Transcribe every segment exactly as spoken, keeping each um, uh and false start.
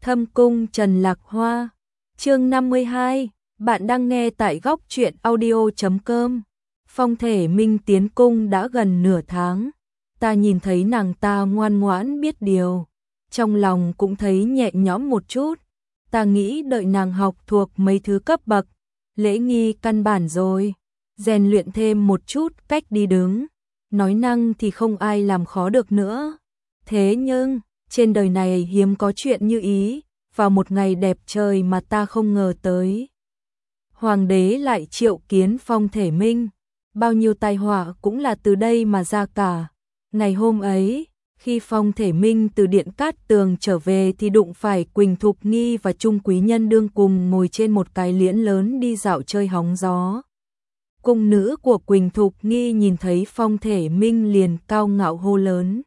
Thâm cung Trần Lạc Hoa, chương năm mươi hai, bạn đang nghe tại góc truyện audio chấm com. Phong Thể Minh tiến cung đã gần nửa tháng, ta nhìn thấy nàng ta ngoan ngoãn biết điều, trong lòng cũng thấy nhẹ nhõm một chút, ta nghĩ đợi nàng học thuộc mấy thứ cấp bậc, lễ nghi căn bản rồi, rèn luyện thêm một chút cách đi đứng, nói năng thì không ai làm khó được nữa. Thế nhưng, trên đời này hiếm có chuyện như ý, vào một ngày đẹp trời mà ta không ngờ tới. Hoàng đế lại triệu kiến Phong Thể Minh, bao nhiêu tai họa cũng là từ đây mà ra cả. Ngày hôm ấy, khi Phong Thể Minh từ Điện Cát Tường trở về thì đụng phải Quỳnh Thục Nghi và Trung Quý Nhân đương cùng ngồi trên một cái liễn lớn đi dạo chơi hóng gió. Cung nữ của Quỳnh Thục Nghi nhìn thấy Phong Thể Minh liền cao ngạo hô lớn.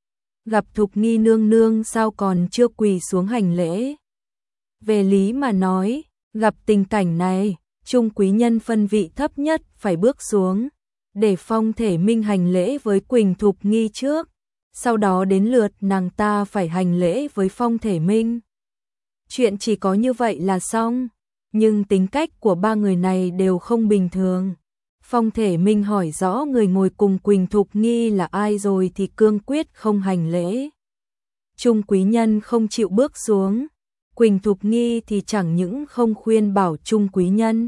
Gặp Thục Nghi nương nương sao còn chưa quỳ xuống hành lễ. Về lý mà nói, gặp tình cảnh này, Trung Quý Nhân phân vị thấp nhất phải bước xuống, để Phong Thể Minh hành lễ với Quỳnh Thục Nghi trước, sau đó đến lượt nàng ta phải hành lễ với Phong Thể Minh. Chuyện chỉ có như vậy là xong, nhưng tính cách của ba người này đều không bình thường. Phong Thể Minh hỏi rõ người ngồi cùng Quỳnh Thục Nghi là ai rồi thì cương quyết không hành lễ. Trung Quý Nhân không chịu bước xuống, Quỳnh Thục Nghi thì chẳng những không khuyên bảo Trung Quý Nhân,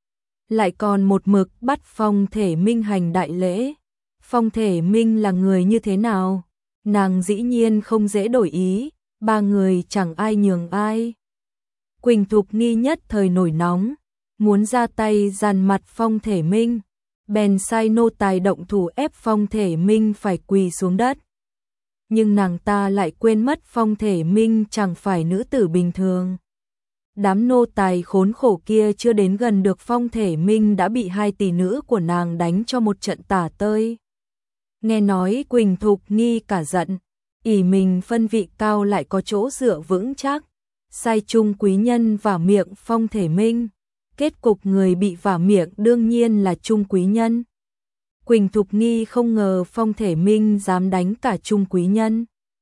lại còn một mực bắt Phong Thể Minh hành đại lễ. Phong Thể Minh là người như thế nào? Nàng dĩ nhiên không dễ đổi ý, ba người chẳng ai nhường ai. Quỳnh Thục Nghi nhất thời nổi nóng, muốn ra tay dàn mặt Phong Thể Minh, bèn sai nô tài động thủ ép Phong Thể Minh phải quỳ xuống đất. Nhưng nàng ta lại quên mất Phong Thể Minh chẳng phải nữ tử bình thường. Đám nô tài khốn khổ kia chưa đến gần được Phong Thể Minh đã bị hai tỷ nữ của nàng đánh cho một trận tả tơi. Nghe nói Quỳnh Thục Nghi cả giận, ỷ mình phân vị cao lại có chỗ dựa vững chắc, sai Trung Quý Nhân vả miệng Phong Thể Minh. Kết cục người bị vả miệng đương nhiên là Trung Quý Nhân. Quỳnh Thục Nghi không ngờ Phong Thể Minh dám đánh cả Trung Quý Nhân.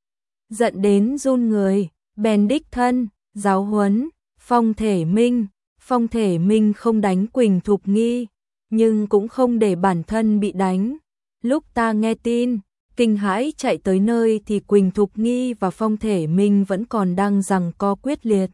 Giận đến run người, bèn đích thân, giáo huấn, Phong Thể Minh. Phong Thể Minh không đánh Quỳnh Thục Nghi, nhưng cũng không để bản thân bị đánh. Lúc ta nghe tin, kinh hãi chạy tới nơi thì Quỳnh Thục Nghi và Phong Thể Minh vẫn còn đang giằng co quyết liệt.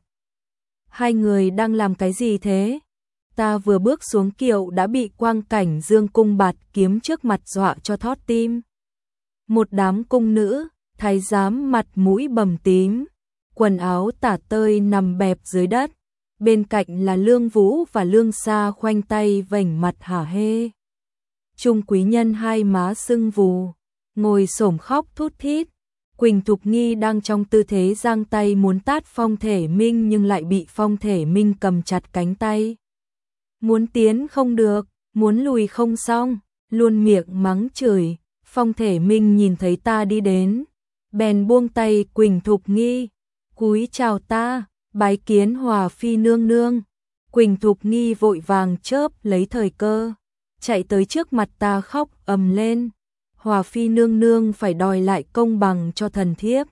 Hai người đang làm cái gì thế? Ta vừa bước xuống kiệu đã bị Quang Cảnh Dương cung bạt kiếm trước mặt dọa cho thót tim. Một đám cung nữ, thái giám mặt mũi bầm tím, quần áo tả tơi nằm bẹp dưới đất, bên cạnh là Lương Vũ và Lương Sa khoanh tay vểnh mặt hả hê. Trung Quý Nhân hai má sưng vù, ngồi xổm khóc thút thít. Quỳnh Thục Nghi đang trong tư thế giang tay muốn tát Phong Thể Minh nhưng lại bị Phong Thể Minh cầm chặt cánh tay. Muốn tiến không được, muốn lùi không xong, luôn miệng mắng chửi. Phong Thể Minh nhìn thấy ta đi đến, bèn buông tay Quỳnh Thục Nghi, cúi chào ta, bái kiến Hòa Phi nương nương. Quỳnh Thục Nghi vội vàng chớp lấy thời cơ, chạy tới trước mặt ta khóc ầm lên. Hòa Phi nương nương phải đòi lại công bằng cho thần thiếp.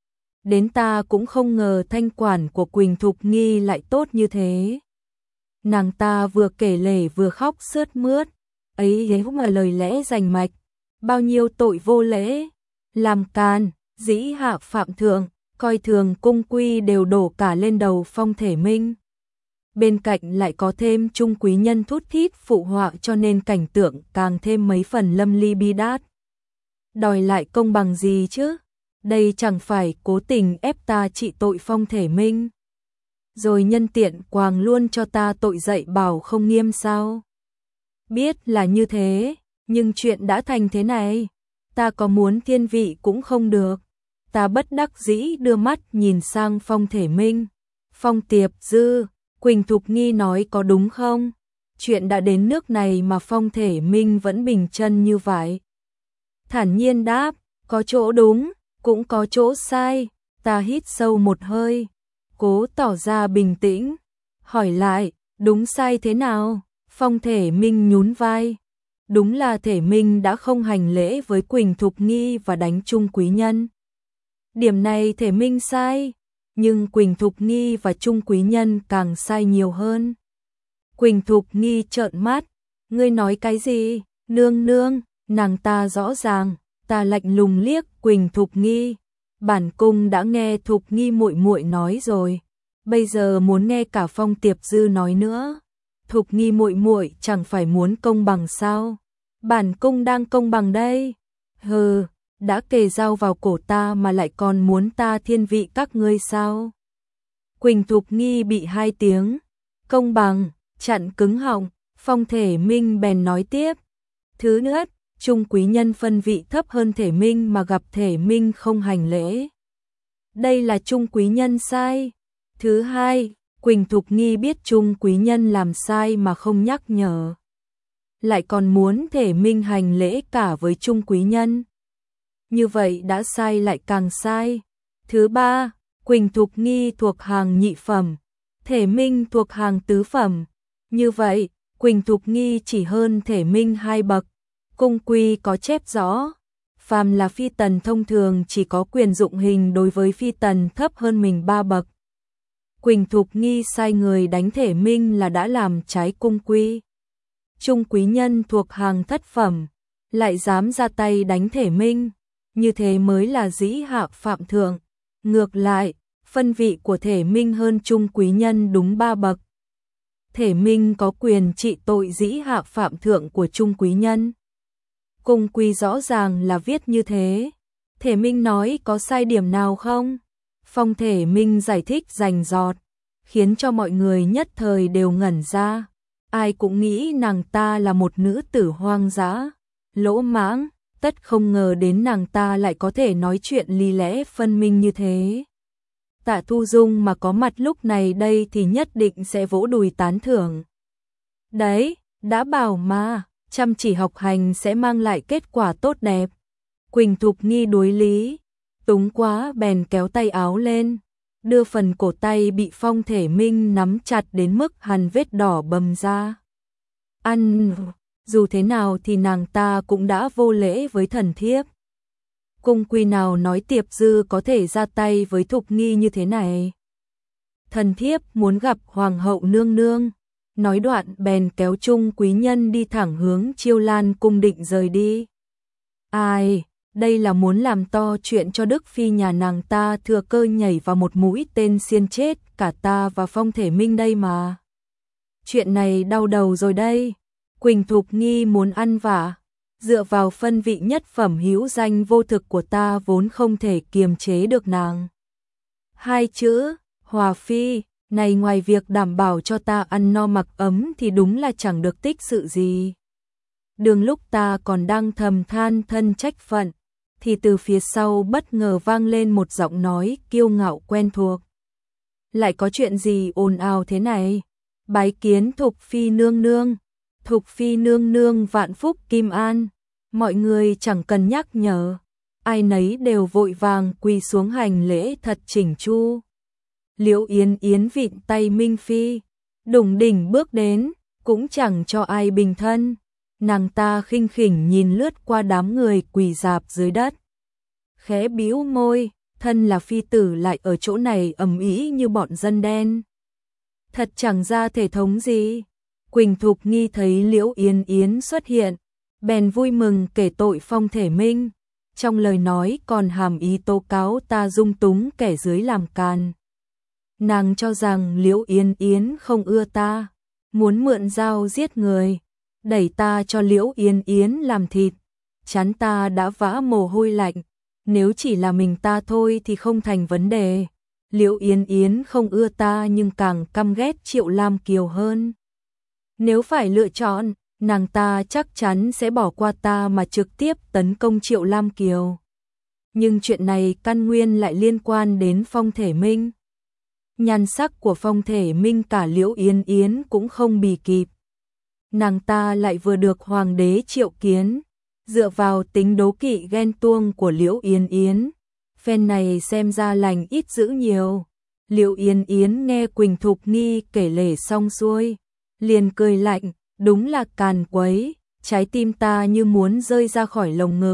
Đến ta cũng không ngờ thanh quản của Quỳnh Thục Nghi lại tốt như thế. Nàng ta vừa kể lể vừa khóc sướt mướt, ấy ấy mà lời lẽ rành mạch, bao nhiêu tội vô lễ, làm càn, dĩ hạ phạm thượng, coi thường cung quy đều đổ cả lên đầu Phong Thể Minh. Bên cạnh lại có thêm Trung Quý Nhân thút thít phụ họa cho nên cảnh tượng càng thêm mấy phần lâm ly bi đát. Đòi lại công bằng gì chứ? Đây chẳng phải cố tình ép ta trị tội Phong Thể Minh. Rồi nhân tiện quàng luôn cho ta tội dạy bảo không nghiêm sao? Biết là như thế, nhưng chuyện đã thành thế này, ta có muốn thiên vị cũng không được. Ta bất đắc dĩ đưa mắt nhìn sang Phong Thể Minh. Phong Tiệp Dư, Quỳnh Thục Nghi nói có đúng không? Chuyện đã đến nước này mà Phong Thể Minh vẫn bình chân như vậy. Thản nhiên đáp, có chỗ đúng, cũng có chỗ sai. Ta hít sâu một hơi, cố tỏ ra bình tĩnh, hỏi lại, đúng sai thế nào? Phong Thể Minh nhún vai, đúng là Thể Minh đã không hành lễ với Quỳnh Thục Nghi và đánh Trung Quý Nhân. Điểm này Thể Minh sai, nhưng Quỳnh Thục Nghi và Trung Quý Nhân càng sai nhiều hơn. Quỳnh Thục Nghi trợn mắt, ngươi nói cái gì? Nương nương, nàng ta rõ ràng, ta lạnh lùng liếc Quỳnh Thục Nghi. Bản cung đã nghe Thục Nghi muội muội nói rồi, bây giờ muốn nghe cả Phong Tiệp Dư nói nữa. Thục Nghi muội muội chẳng phải muốn công bằng sao? Bản cung đang công bằng đây. Hừ, đã kề dao vào cổ ta mà lại còn muốn ta thiên vị các ngươi sao? Quỳnh Thục Nghi bị hai tiếng công bằng chặn cứng họng, Phong Thể Minh bèn nói tiếp. Thứ nhất, Trung Quý Nhân phân vị thấp hơn Thể Minh mà gặp Thể Minh không hành lễ. Đây là Trung Quý Nhân sai. Thứ hai, Quỳnh Thục Nghi biết Trung Quý Nhân làm sai mà không nhắc nhở, lại còn muốn Thể Minh hành lễ cả với Trung Quý Nhân. Như vậy đã sai lại càng sai. Thứ ba, Quỳnh Thục Nghi thuộc hàng nhị phẩm, Thể Minh thuộc hàng tứ phẩm. Như vậy, Quỳnh Thục Nghi chỉ hơn Thể Minh hai bậc. Cung quy có chép rõ, phàm là phi tần thông thường chỉ có quyền dụng hình đối với phi tần thấp hơn mình ba bậc. Quỳnh Thục Nghi sai người đánh Thể Minh là đã làm trái cung quy. Trung Quý Nhân thuộc hàng thất phẩm, lại dám ra tay đánh Thể Minh, như thế mới là dĩ hạ phạm thượng. Ngược lại, phân vị của Thể Minh hơn Trung Quý Nhân đúng ba bậc. Thể Minh có quyền trị tội dĩ hạ phạm thượng của Trung Quý Nhân. Cung quy rõ ràng là viết như thế. Thể Minh nói có sai điểm nào không? Phong Thể Minh giải thích rành rọt, khiến cho mọi người nhất thời đều ngẩn ra. Ai cũng nghĩ nàng ta là một nữ tử hoang dã, lỗ mãng, tất không ngờ đến nàng ta lại có thể nói chuyện lý lẽ phân minh như thế. Tạ Thu Dung mà có mặt lúc này đây thì nhất định sẽ vỗ đùi tán thưởng. Đấy, đã bảo mà, chăm chỉ học hành sẽ mang lại kết quả tốt đẹp. Quỳnh Thục Nghi đối lý, túng quá bèn kéo tay áo lên, đưa phần cổ tay bị Phong Thể Minh nắm chặt đến mức hằn vết đỏ bầm ra. Ăn, dù thế nào thì nàng ta cũng đã vô lễ với thần thiếp. Cung quy nào nói Tiệp Dư có thể ra tay với Thục Nghi như thế này. Thần thiếp muốn gặp Hoàng hậu nương nương. Nói đoạn bèn kéo Trung Quý Nhân đi thẳng hướng Chiêu Lan cung định rời đi. Ai, đây là muốn làm to chuyện cho Đức Phi nhà nàng ta thừa cơ nhảy vào một mũi tên xiên chết cả ta và Phong Thể Minh đây mà. Chuyện này đau đầu rồi đây. Quỳnh Thục Nghi muốn ăn vả, dựa vào phân vị nhất phẩm hữu danh vô thực của ta vốn không thể kiềm chế được nàng. Hai chữ, Hòa Phi, này ngoài việc đảm bảo cho ta ăn no mặc ấm thì đúng là chẳng được tích sự gì. Đường lúc ta còn đang thầm than thân trách phận, thì từ phía sau bất ngờ vang lên một giọng nói kiêu ngạo quen thuộc. Lại có chuyện gì ồn ào thế này? Bái kiến Thục Phi nương nương. Thục Phi nương nương vạn phúc kim an. Mọi người chẳng cần nhắc nhở, ai nấy đều vội vàng quỳ xuống hành lễ thật chỉnh chu. Liễu Yến Yến vịn tay Minh Phi, đủng đỉnh bước đến, cũng chẳng cho ai bình thân. Nàng ta khinh khỉnh nhìn lướt qua đám người quỳ rạp dưới đất, khẽ bĩu môi, thân là phi tử lại ở chỗ này ầm ĩ như bọn dân đen. Thật chẳng ra thể thống gì. Quỳnh Thục Nghi thấy Liễu Yến Yến xuất hiện, bèn vui mừng kể tội Phong Thể Minh, trong lời nói còn hàm ý tố cáo ta dung túng kẻ dưới làm càn. Nàng cho rằng Liễu Yến Yến không ưa ta, muốn mượn dao giết người, đẩy ta cho Liễu Yến Yến làm thịt. Chán ta đã vã mồ hôi lạnh, nếu chỉ là mình ta thôi thì không thành vấn đề. Liễu Yến Yến không ưa ta nhưng càng căm ghét Triệu Lam Kiều hơn. Nếu phải lựa chọn, nàng ta chắc chắn sẽ bỏ qua ta mà trực tiếp tấn công Triệu Lam Kiều. Nhưng chuyện này căn nguyên lại liên quan đến Phong Thể Minh. Nhan sắc của Phong Thể Minh cả Liễu Yến Yến cũng không bì kịp. Nàng ta lại vừa được Hoàng đế triệu kiến, dựa vào tính đố kỵ ghen tuông của Liễu Yến Yến. Phen này xem ra lành ít dữ nhiều. Liễu Yến Yến nghe Quỳnh Thục Nghi kể lể xong xuôi, liền cười lạnh, đúng là càn quấy, trái tim ta như muốn rơi ra khỏi lồng ngực.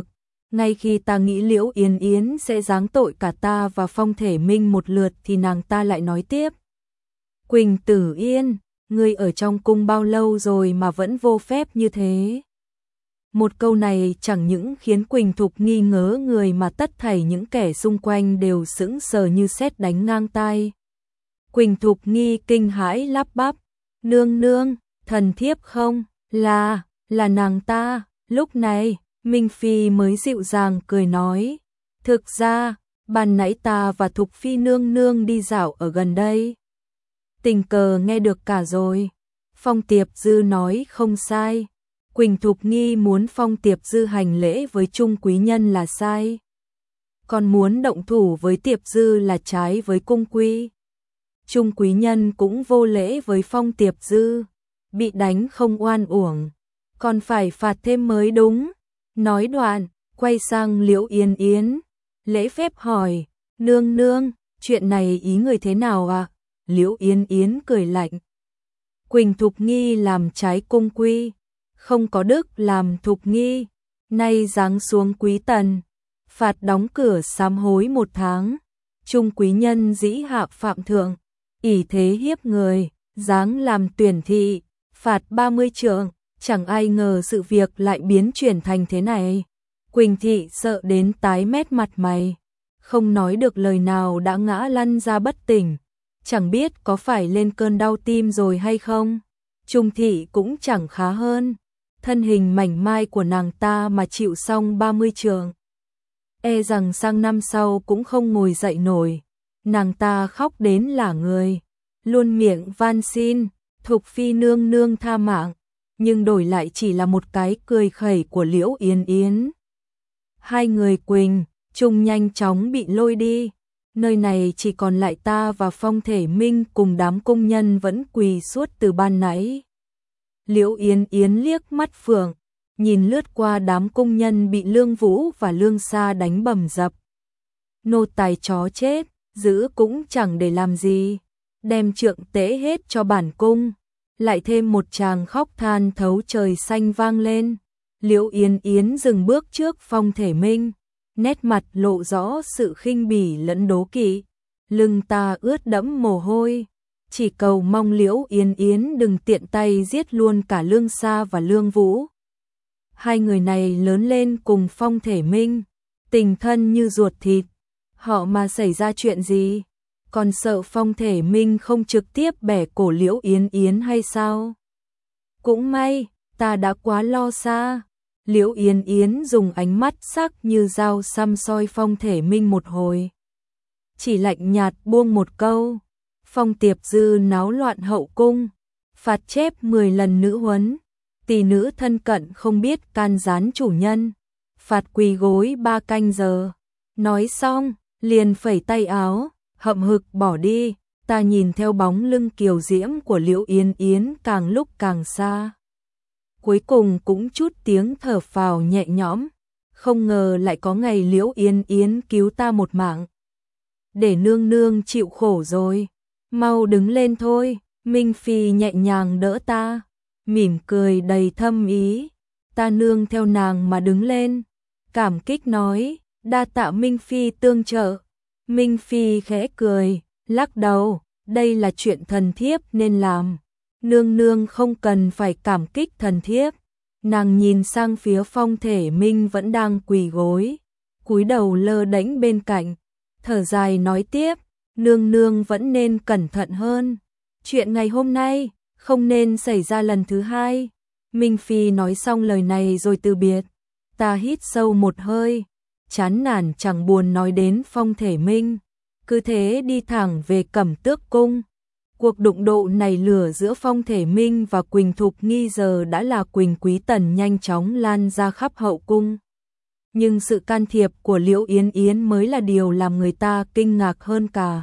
Ngay khi ta nghĩ Liễu Yến Yến sẽ giáng tội cả ta và Phong Thể Minh một lượt thì nàng ta lại nói tiếp. Quỳnh Tử Yên, ngươi ở trong cung bao lâu rồi mà vẫn vô phép như thế? Một câu này chẳng những khiến Quỳnh Thục nghi ngớ người mà tất thảy những kẻ xung quanh đều sững sờ như sét đánh ngang tai. Quỳnh Thục nghi kinh hãi lắp bắp, nương nương, thần thiếp không, là, là nàng ta. Lúc này, Minh Phi mới dịu dàng cười nói, thực ra, ban nãy ta và Thục Phi nương nương đi dạo ở gần đây. Tình cờ nghe được cả rồi. Phong Tiệp Dư nói không sai. Quỳnh Thục nghi muốn Phong Tiệp Dư hành lễ với Trung quý nhân là sai. Còn muốn động thủ với Tiệp Dư là trái với cung quy. Trung quý nhân cũng vô lễ với Phong Tiệp Dư. Bị đánh không oan uổng, còn phải phạt thêm mới đúng. Nói đoạn, quay sang Liễu Yến Yến. Lễ phép hỏi, nương nương, chuyện này ý người thế nào ạ? À? Liễu Yến Yến cười lạnh. Quỳnh Thục nghi làm trái cung quy, không có đức làm Thục nghi, nay giáng xuống quý tần, phạt đóng cửa sám hối một tháng. Trung quý nhân dĩ hạ phạm thượng, ỷ thế hiếp người, giáng làm tuyển thị, phạt ba mươi trượng. Chẳng ai ngờ sự việc lại biến chuyển thành thế này. Quỳnh thị sợ đến tái mét mặt mày, không nói được lời nào đã ngã lăn ra bất tỉnh. Chẳng biết có phải lên cơn đau tim rồi hay không. Trung thị cũng chẳng khá hơn. Thân hình mảnh mai của nàng ta mà chịu xong ba mươi trượng, e rằng sang năm sau cũng không ngồi dậy nổi. Nàng ta khóc đến lả người, luôn miệng van xin Thục Phi nương nương tha mạng, nhưng đổi lại chỉ là một cái cười khẩy của Liễu Yến Yến. Hai người Quỳnh, Trung nhanh chóng bị lôi đi. Nơi này chỉ còn lại ta và Phong Thể Minh cùng đám công nhân vẫn quỳ suốt từ ban nãy. Liễu Yến Yến liếc mắt phượng, nhìn lướt qua đám công nhân bị Lương Vũ và Lương Sa đánh bầm dập. Nô tài chó chết, giữ cũng chẳng để làm gì, đem trượng tế hết cho bản cung. Lại thêm một tràng khóc than thấu trời xanh vang lên. Liễu Yến Yến dừng bước trước Phong Thể Minh, nét mặt lộ rõ sự khinh bỉ lẫn đố kỵ. Lưng ta ướt đẫm mồ hôi, chỉ cầu mong Liễu Yến Yến đừng tiện tay giết luôn cả Lương Sa và Lương Vũ. Hai người này lớn lên cùng Phong Thể Minh, tình thân như ruột thịt, họ mà xảy ra chuyện gì, còn sợ Phong Thể Minh không trực tiếp bẻ cổ Liễu Yến Yến hay sao? Cũng may, ta đã quá lo xa. Liễu Yến Yến dùng ánh mắt sắc như dao săm soi Phong Thể Minh một hồi, chỉ lạnh nhạt buông một câu. Phong Tiệp Dư náo loạn hậu cung, phạt chép mười lần nữ huấn, tỷ nữ thân cận không biết can gián chủ nhân, phạt quỳ gối ba canh giờ. Nói xong, liền phẩy tay áo, hậm hực bỏ đi. Ta nhìn theo bóng lưng kiều diễm của Liễu Yến Yến càng lúc càng xa. Cuối cùng cũng chút tiếng thở phào nhẹ nhõm, không ngờ lại có ngày Liễu Yến Yến cứu ta một mạng. Để nương nương chịu khổ rồi, mau đứng lên thôi. Minh Phi nhẹ nhàng đỡ ta, mỉm cười đầy thâm ý. Ta nương theo nàng mà đứng lên, cảm kích nói, đa tạ Minh Phi tương trợ. Minh Phi khẽ cười, lắc đầu, đây là chuyện thần thiếp nên làm. Nương nương không cần phải cảm kích thần thiếp. Nàng nhìn sang phía Phong Thể Minh vẫn đang quỳ gối, cúi đầu lơ đễnh bên cạnh, thở dài nói tiếp, nương nương vẫn nên cẩn thận hơn. Chuyện ngày hôm nay không nên xảy ra lần thứ hai. Minh Phi nói xong lời này rồi từ biệt. Ta hít sâu một hơi, chán nản chẳng buồn nói đến Phong Thể Minh, cứ thế đi thẳng về Cẩm Tước cung. Cuộc đụng độ này lửa giữa Phong Thể Minh và Quỳnh Thục nghi giờ đã là Quỳnh Quý Tần nhanh chóng lan ra khắp hậu cung. Nhưng sự can thiệp của Liễu Yến Yến mới là điều làm người ta kinh ngạc hơn cả.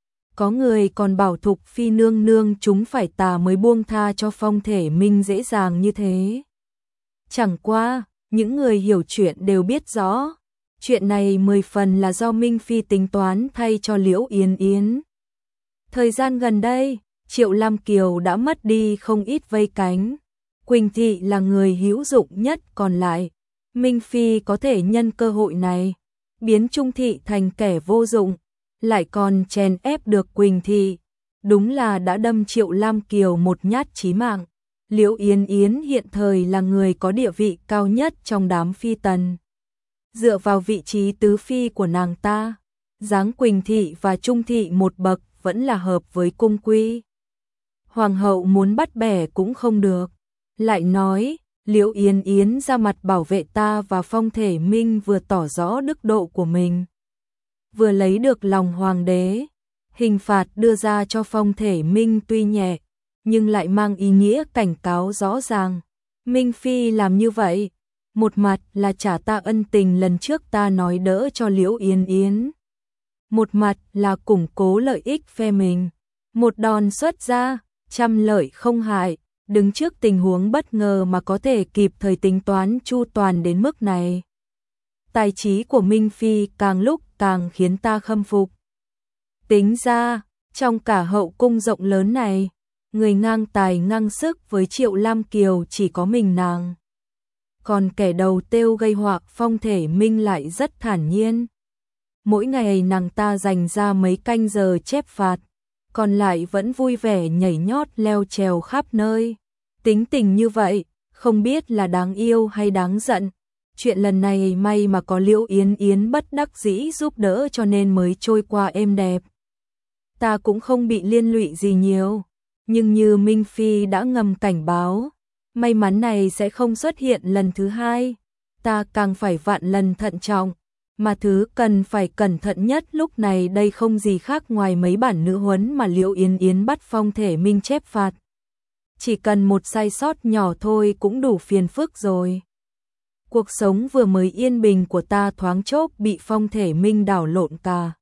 Có người còn bảo Thục Phi nương nương chúng phải tà mới buông tha cho Phong Thể Minh dễ dàng như thế. Chẳng qua, những người hiểu chuyện đều biết rõ, chuyện này mười phần là do Minh Phi tính toán thay cho Liễu Yến Yến. Thời gian gần đây, Triệu Lam Kiều đã mất đi không ít vây cánh. Quỳnh Thị là người hữu dụng nhất còn lại. Minh Phi có thể nhân cơ hội này, biến Trung Thị thành kẻ vô dụng, lại còn chèn ép được Quỳnh Thị. Đúng là đã đâm Triệu Lam Kiều một nhát chí mạng. Liễu Yến Yến hiện thời là người có địa vị cao nhất trong đám phi tần. Dựa vào vị trí tứ phi của nàng ta, giáng Quỳnh Thị và Trung Thị một bậc vẫn là hợp với cung quy. Hoàng hậu muốn bắt bẻ cũng không được. Lại nói, Liễu Yến Yến ra mặt bảo vệ ta và Phong Thể Minh vừa tỏ rõ đức độ của mình, vừa lấy được lòng hoàng đế. Hình phạt đưa ra cho Phong Thể Minh tuy nhẹ, nhưng lại mang ý nghĩa cảnh cáo rõ ràng. Minh Phi làm như vậy, một mặt là trả ta ân tình lần trước ta nói đỡ cho Liễu Yến Yến, một mặt là củng cố lợi ích phe mình. Một đòn xuất ra, trăm lợi không hại, đứng trước tình huống bất ngờ mà có thể kịp thời tính toán chu toàn đến mức này. Tài trí của Minh Phi càng lúc càng khiến ta khâm phục. Tính ra, trong cả hậu cung rộng lớn này, người ngang tài ngang sức với Triệu Lam Kiều chỉ có mình nàng. Còn kẻ đầu têu gây họa Phong Thể Minh lại rất thản nhiên. Mỗi ngày nàng ta dành ra mấy canh giờ chép phạt, còn lại vẫn vui vẻ nhảy nhót leo trèo khắp nơi. Tính tình như vậy, không biết là đáng yêu hay đáng giận. Chuyện lần này may mà có Liễu Yến Yến bất đắc dĩ giúp đỡ cho nên mới trôi qua êm đẹp. Ta cũng không bị liên lụy gì nhiều, nhưng như Minh Phi đã ngầm cảnh báo, may mắn này sẽ không xuất hiện lần thứ hai. Ta càng phải vạn lần thận trọng, mà thứ cần phải cẩn thận nhất lúc này đây không gì khác ngoài mấy bản nữ huấn mà Liễu Yến Yến bắt Phong Thể Minh chép phạt. Chỉ cần một sai sót nhỏ thôi cũng đủ phiền phức rồi. Cuộc sống vừa mới yên bình của ta thoáng chốc bị Phong Thể Minh đảo lộn cả.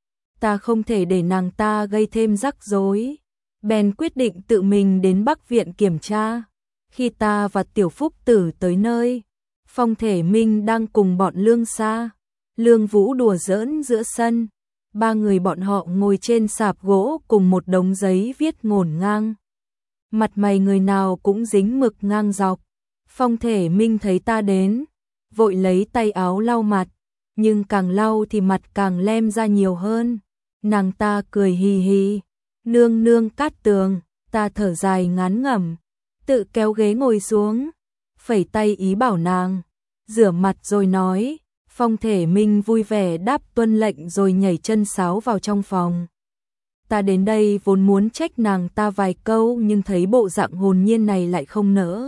Ta không thể để nàng ta gây thêm rắc rối, bèn quyết định tự mình đến Bắc Viện kiểm tra. Khi ta và Tiểu Phúc Tử tới nơi, Phong Thể Minh đang cùng bọn Lương Sa, Lương Vũ đùa giỡn giữa sân. Ba người bọn họ ngồi trên sạp gỗ cùng một đống giấy viết ngổn ngang. Mặt mày người nào cũng dính mực ngang dọc. Phong Thể Minh thấy ta đến, vội lấy tay áo lau mặt, nhưng càng lau thì mặt càng lem ra nhiều hơn. Nàng ta cười hì hì, nương nương Cát Tường. Ta thở dài ngán ngẩm, tự kéo ghế ngồi xuống, phẩy tay ý bảo nàng rửa mặt rồi nói. Phong Thể Minh vui vẻ đáp tuân lệnh rồi nhảy chân sáo vào trong phòng. Ta đến đây vốn muốn trách nàng ta vài câu nhưng thấy bộ dạng hồn nhiên này lại không nỡ.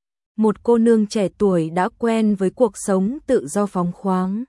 Một cô nương trẻ tuổi đã quen với cuộc sống tự do phóng khoáng,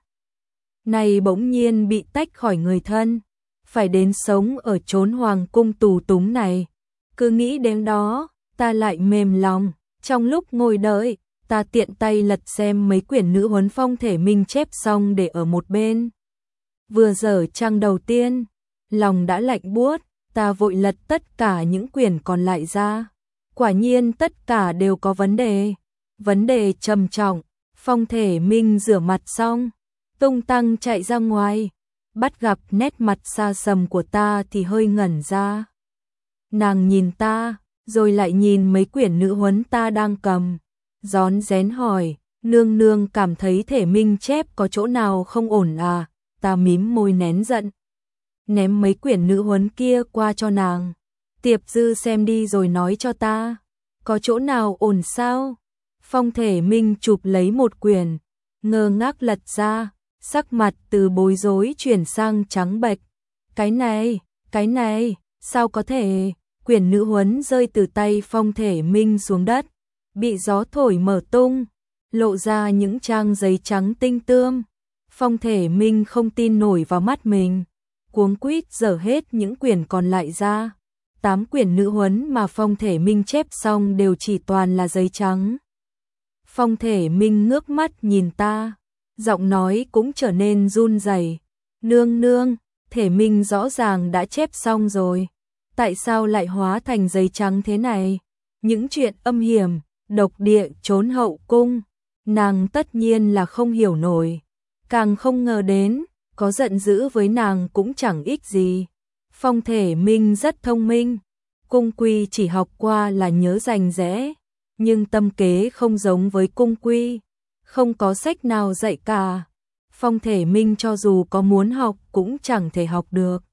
này bỗng nhiên bị tách khỏi người thân, phải đến sống ở chốn hoàng cung tù túng này. Cứ nghĩ đến đó, ta lại mềm lòng. Trong lúc ngồi đợi, ta tiện tay lật xem mấy quyển nữ huấn Phong Thể Minh chép xong để ở một bên. Vừa dở trang đầu tiên, lòng đã lạnh buốt, ta vội lật tất cả những quyển còn lại ra. Quả nhiên tất cả đều có vấn đề, vấn đề trầm trọng. Phong Thể Minh rửa mặt xong, tung tăng chạy ra ngoài, bắt gặp nét mặt xa sầm của ta thì hơi ngẩn ra. Nàng nhìn ta, rồi lại nhìn mấy quyển nữ huấn ta đang cầm, rón rén hỏi, nương nương cảm thấy Thể Minh chép có chỗ nào không ổn à? Ta mím môi nén giận, ném mấy quyển nữ huấn kia qua cho nàng. Tiệp Dư xem đi rồi nói cho ta, có chỗ nào ổn sao? Phong Thể Minh chụp lấy một quyển, ngơ ngác lật ra, sắc mặt từ bối rối chuyển sang trắng bệch. Cái này, cái này, sao có thể? Quyển nữ huấn rơi từ tay Phong Thể Minh xuống đất, bị gió thổi mở tung, lộ ra những trang giấy trắng tinh tươm. Phong Thể Minh không tin nổi vào mắt mình, cuống quýt dở hết những quyển còn lại ra. Tám quyển nữ huấn mà Phong Thể Minh chép xong đều chỉ toàn là giấy trắng. Phong Thể Minh ngước mắt nhìn ta, giọng nói cũng trở nên run rẩy. Nương nương, Thể Minh rõ ràng đã chép xong rồi, tại sao lại hóa thành giấy trắng thế này? Những chuyện âm hiểm, độc địa trốn hậu cung, nàng tất nhiên là không hiểu nổi, càng không ngờ đến, có giận dữ với nàng cũng chẳng ích gì. Phong Thể Minh rất thông minh, cung quy chỉ học qua là nhớ rành rẽ, nhưng tâm kế không giống với cung quy. không có sách nào dạy cả. Phong Thể Minh cho dù có muốn học cũng chẳng thể học được.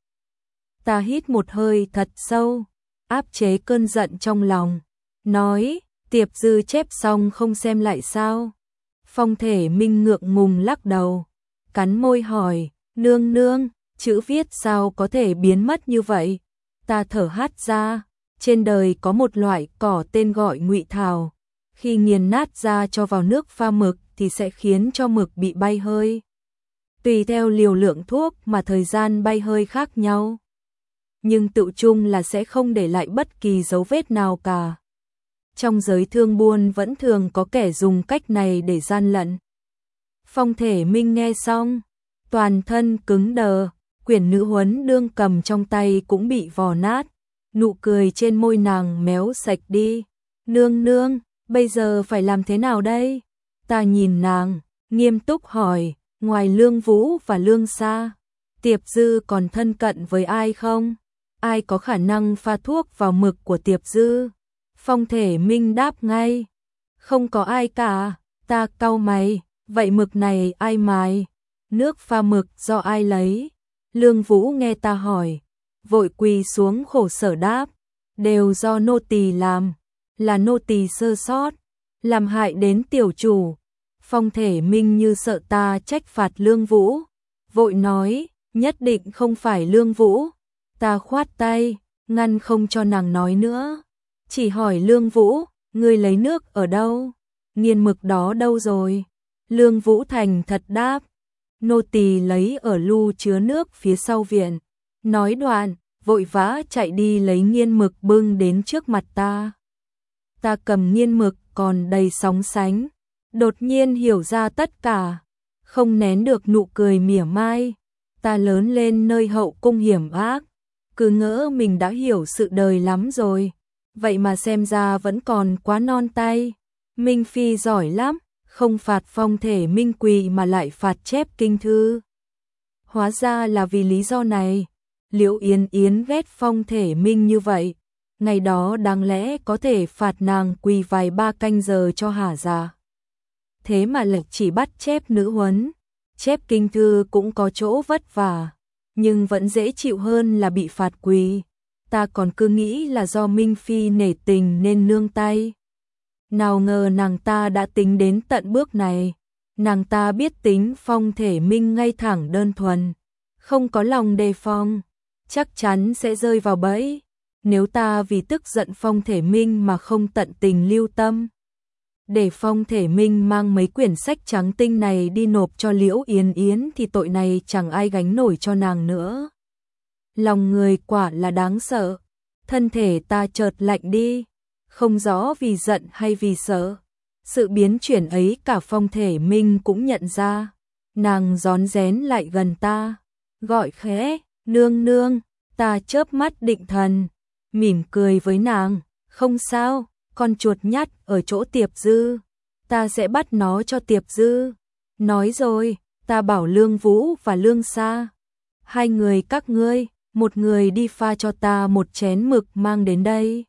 Ta hít một hơi thật sâu, áp chế cơn giận trong lòng, nói, Tiệp Dư chép xong không xem lại sao? Phong Thể Minh ngượng ngùng lắc đầu, cắn môi hỏi, nương nương, chữ viết sao có thể biến mất như vậy? Ta thở hắt ra, trên đời có một loại cỏ tên gọi ngụy thảo, khi nghiền nát ra cho vào nước pha mực thì sẽ khiến cho mực bị bay hơi. Tùy theo liều lượng thuốc mà thời gian bay hơi khác nhau, nhưng tự chung là sẽ không để lại bất kỳ dấu vết nào cả. Trong giới thương buôn vẫn thường có kẻ dùng cách này để gian lận. Phong Thể Minh nghe xong, toàn thân cứng đờ, quyển nữ huấn đương cầm trong tay cũng bị vò nát, nụ cười trên môi nàng méo sạch đi. Nương nương, bây giờ phải làm thế nào đây? Ta nhìn nàng, nghiêm túc hỏi, ngoài Lương Vũ và Lương Sa, Tiệp Dư còn thân cận với ai không? Ai có khả năng pha thuốc vào mực của Tiệp Dư? Phong Thể Minh đáp ngay, không có ai cả. Ta cau mày, vậy mực này ai mài? Nước pha mực do ai lấy? Lương Vũ nghe ta hỏi, vội quỳ xuống khổ sở đáp, đều do nô tỳ làm, là nô tỳ sơ sót, làm hại đến tiểu chủ. Phong Thể Minh như sợ ta trách phạt Lương Vũ, vội nói, nhất định không phải Lương Vũ. Ta khoát tay, ngăn không cho nàng nói nữa, chỉ hỏi Lương Vũ, ngươi lấy nước ở đâu? Nghiền mực đó đâu rồi? Lương Vũ thành thật đáp, nô tỳ lấy ở lu chứa nước phía sau viện. Nói đoạn, vội vã chạy đi lấy nghiên mực bưng đến trước mặt ta. Ta cầm nghiên mực còn đầy sóng sánh, đột nhiên hiểu ra tất cả, không nén được nụ cười mỉa mai. Ta lớn lên nơi hậu cung hiểm ác, cứ ngỡ mình đã hiểu sự đời lắm rồi, vậy mà xem ra vẫn còn quá non tay. Minh Phi giỏi lắm, không phạt Phong Thể Minh quỳ mà lại phạt chép kinh thư. Hóa ra là vì lý do này, Liễu Yến Yến ghét Phong Thể Minh như vậy, ngày đó đáng lẽ có thể phạt nàng quỳ vài ba canh giờ cho hả dạ. Thế mà lại chỉ bắt chép nữ huấn, chép kinh thư cũng có chỗ vất vả, nhưng vẫn dễ chịu hơn là bị phạt quỳ. Ta còn cứ nghĩ là do Minh Phi nể tình nên nương tay. Nào ngờ nàng ta đã tính đến tận bước này. Nàng ta biết tính Phong Thể Minh ngay thẳng đơn thuần, không có lòng đề phòng, chắc chắn sẽ rơi vào bẫy. Nếu ta vì tức giận Phong Thể Minh mà không tận tình lưu tâm, để Phong Thể Minh mang mấy quyển sách trắng tinh này đi nộp cho Liễu Yến Yến thì tội này chẳng ai gánh nổi cho nàng nữa. Lòng người quả là đáng sợ. Thân thể ta chợt lạnh đi, không rõ vì giận hay vì sợ. Sự biến chuyển ấy cả Phong Thể Minh cũng nhận ra. Nàng rón rén lại gần ta, gọi khẽ, nương nương. Ta chớp mắt định thần, mỉm cười với nàng, không sao, con chuột nhắt ở chỗ Tiệp Dư, ta sẽ bắt nó cho Tiệp Dư. Nói rồi, ta bảo Lương Vũ và Lương Sa, hai người các ngươi, một người đi pha cho ta một chén mực mang đến đây.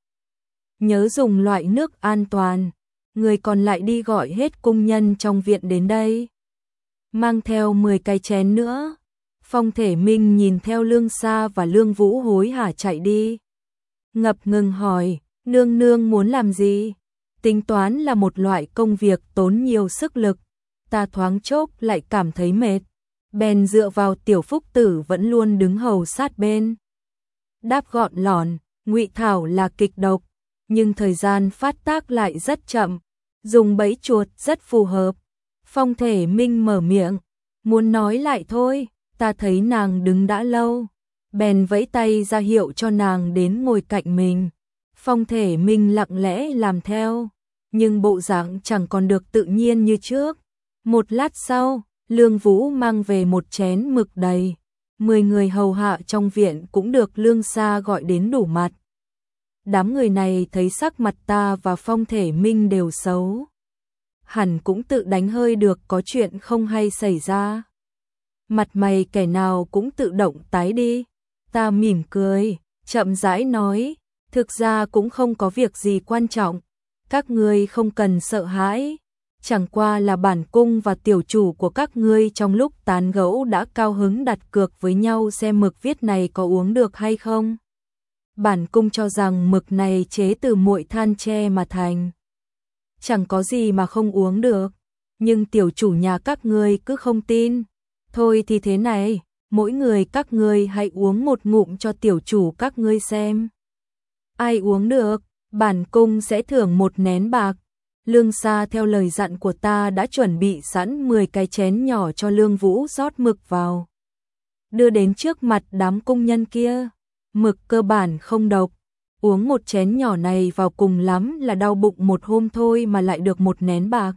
Nhớ dùng loại nước an toàn, người còn lại đi gọi hết cung nhân trong viện đến đây. Mang theo mười cái chén nữa. Phong Thể Minh nhìn theo Lương Sa và Lương Vũ hối hả chạy đi. Ngập ngừng hỏi, nương nương muốn làm gì? Tính toán là một loại công việc tốn nhiều sức lực. Ta thoáng chốc lại cảm thấy mệt. Bèn dựa vào Tiểu Phúc Tử vẫn luôn đứng hầu sát bên. Đáp gọn lỏn, ngụy thảo là kịch độc, nhưng thời gian phát tác lại rất chậm. Dùng bẫy chuột rất phù hợp. Phong Thể Minh mở miệng, muốn nói lại thôi. Ta thấy nàng đứng đã lâu, bèn vẫy tay ra hiệu cho nàng đến ngồi cạnh mình. Phong Thể Minh lặng lẽ làm theo, nhưng bộ dạng chẳng còn được tự nhiên như trước. Một lát sau, Lương Vũ mang về một chén mực đầy. Mười người hầu hạ trong viện cũng được Lương Sa gọi đến đủ mặt. Đám người này thấy sắc mặt ta và Phong Thể Minh đều xấu, hẳn cũng tự đánh hơi được có chuyện không hay xảy ra. Mặt mày kẻ nào cũng tự động tái đi. Ta mỉm cười, chậm rãi nói, thực ra cũng không có việc gì quan trọng, các ngươi không cần sợ hãi. Chẳng qua là bản cung và tiểu chủ của các ngươi trong lúc tán gẫu đã cao hứng đặt cược với nhau xem mực viết này có uống được hay không. Bản cung cho rằng mực này chế từ muội than tre mà thành. Chẳng có gì mà không uống được, nhưng tiểu chủ nhà các ngươi cứ không tin. Thôi thì thế này, mỗi người các ngươi hãy uống một ngụm cho tiểu chủ các ngươi xem. Ai uống được, bản cung sẽ thưởng một nén bạc. Lương Sa theo lời dặn của ta đã chuẩn bị sẵn mười cái chén nhỏ cho Lương Vũ rót mực vào. Đưa đến trước mặt đám công nhân kia. Mực cơ bản không độc, uống một chén nhỏ này vào cùng lắm là đau bụng một hôm thôi mà lại được một nén bạc.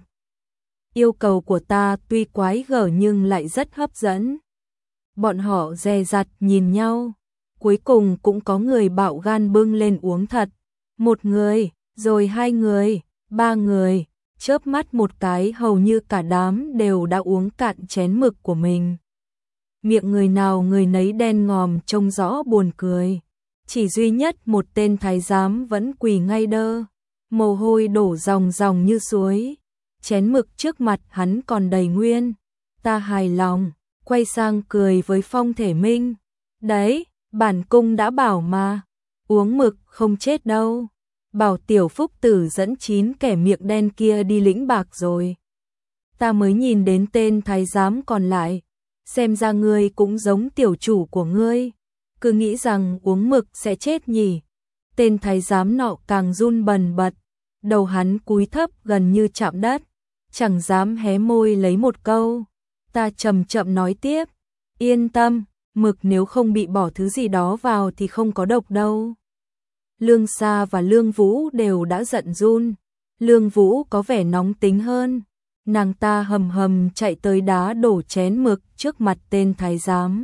Yêu cầu của ta tuy quái gở nhưng lại rất hấp dẫn. Bọn họ dè dặt nhìn nhau, cuối cùng cũng có người bạo gan bưng lên uống thật. Một người, rồi hai người, ba người, chớp mắt một cái hầu như cả đám đều đã uống cạn chén mực của mình. Miệng người nào người nấy đen ngòm trông rõ buồn cười. Chỉ duy nhất một tên thái giám vẫn quỳ ngay đơ, mồ hôi đổ ròng ròng như suối. Chén mực trước mặt hắn còn đầy nguyên. Ta hài lòng, quay sang cười với Phong Thể Minh. Đấy, bản cung đã bảo mà, uống mực không chết đâu. Bảo tiểu phúc tử dẫn chín kẻ miệng đen kia đi lĩnh bạc rồi. Ta mới nhìn đến tên thái giám còn lại. Xem ra ngươi cũng giống tiểu chủ của ngươi, cứ nghĩ rằng uống mực sẽ chết nhỉ. Tên thái giám nọ càng run bần bật, đầu hắn cúi thấp gần như chạm đất, chẳng dám hé môi lấy một câu. Ta chậm chậm nói tiếp, yên tâm, mực nếu không bị bỏ thứ gì đó vào thì không có độc đâu. Lương Sa và Lương Vũ đều đã giận run, Lương Vũ có vẻ nóng tính hơn. Nàng ta hầm hầm chạy tới đá đổ chén mực trước mặt tên thái giám.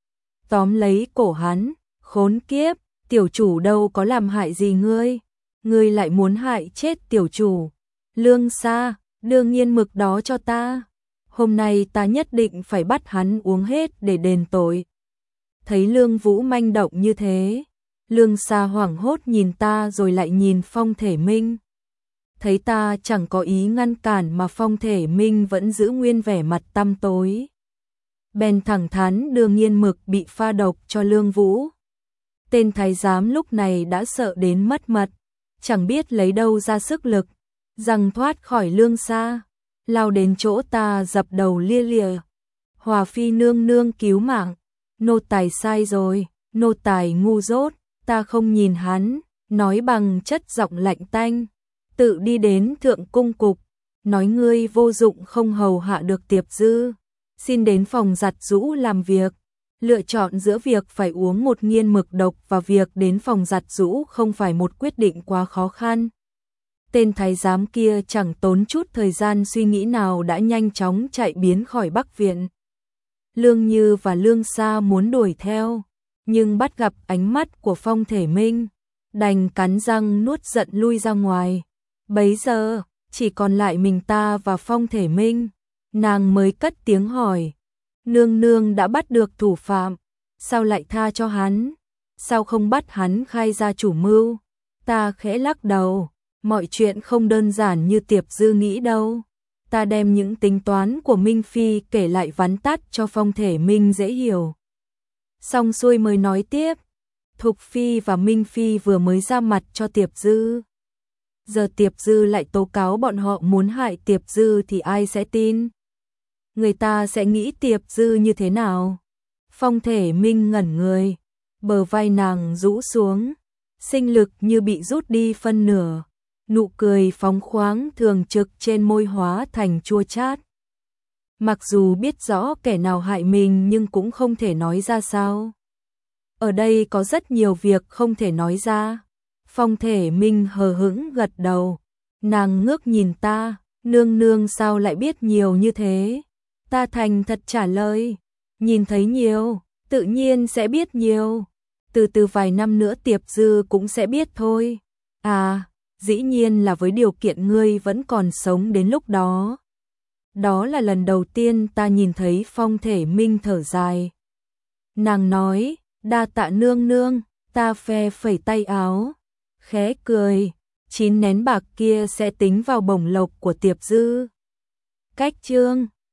Tóm lấy cổ hắn, khốn kiếp, tiểu chủ đâu có làm hại gì ngươi, ngươi lại muốn hại chết tiểu chủ. Lương Sa, đưa nghiên mực đó cho ta. Hôm nay ta nhất định phải bắt hắn uống hết để đền tội. Thấy Lương Vũ manh động như thế, Lương Sa hoảng hốt nhìn ta rồi lại nhìn Phong Thể Minh. Thấy ta chẳng có ý ngăn cản mà Phong Thể Minh vẫn giữ nguyên vẻ mặt tăm tối. Bèn thẳng thắn đưa nghiên mực bị pha độc cho Lương Vũ. Tên thái giám lúc này đã sợ đến mất mật, chẳng biết lấy đâu ra sức lực, giằng thoát khỏi Lương Sa, lao đến chỗ ta dập đầu lia lịa. Hòa phi nương nương cứu mạng, nô tài sai rồi, nô tài ngu dốt. Ta không nhìn hắn, nói bằng chất giọng lạnh tanh. Tự đi đến thượng cung cục, nói ngươi vô dụng không hầu hạ được Tiệp Dư, xin đến phòng giặt giũ làm việc. Lựa chọn giữa việc phải uống một nghiên mực độc và việc đến phòng giặt giũ không phải một quyết định quá khó khăn. Tên thái giám kia chẳng tốn chút thời gian suy nghĩ nào đã nhanh chóng chạy biến khỏi Bắc Viện. Lương Như và Lương Sa muốn đuổi theo, nhưng bắt gặp ánh mắt của Phong Thể Minh, đành cắn răng nuốt giận lui ra ngoài. Bấy giờ, chỉ còn lại mình ta và Phong Thể Minh. Nàng mới cất tiếng hỏi, nương nương đã bắt được thủ phạm, sao lại tha cho hắn? Sao không bắt hắn khai ra chủ mưu? Ta khẽ lắc đầu, mọi chuyện không đơn giản như Tiệp Dư nghĩ đâu. Ta đem những tính toán của Minh Phi kể lại vắn tắt cho Phong Thể Minh dễ hiểu. Xong xuôi mới nói tiếp, Thục Phi và Minh Phi vừa mới ra mặt cho Tiệp Dư. Giờ Tiệp Dư lại tố cáo bọn họ muốn hại Tiệp Dư thì ai sẽ tin? Người ta sẽ nghĩ Tiệp Dư như thế nào? Phong Thể Minh ngẩn người, bờ vai nàng rũ xuống, sinh lực như bị rút đi phân nửa, nụ cười phóng khoáng thường trực trên môi hóa thành chua chát. Mặc dù biết rõ kẻ nào hại mình nhưng cũng không thể nói ra sao. Ở đây có rất nhiều việc không thể nói ra. Phong Thể Minh hờ hững gật đầu. Nàng ngước nhìn ta, nương nương sao lại biết nhiều như thế? Ta thành thật trả lời, nhìn thấy nhiều, tự nhiên sẽ biết nhiều. Từ từ vài năm nữa Tiệp Dư cũng sẽ biết thôi. À, dĩ nhiên là với điều kiện ngươi vẫn còn sống đến lúc đó. Đó là lần đầu tiên ta nhìn thấy Phong Thể Minh thở dài. Nàng nói, đa tạ nương nương, ta phe phẩy tay áo, khẽ cười, chín nén bạc kia sẽ tính vào bổng lộc của Tiệp Dư. Cách chương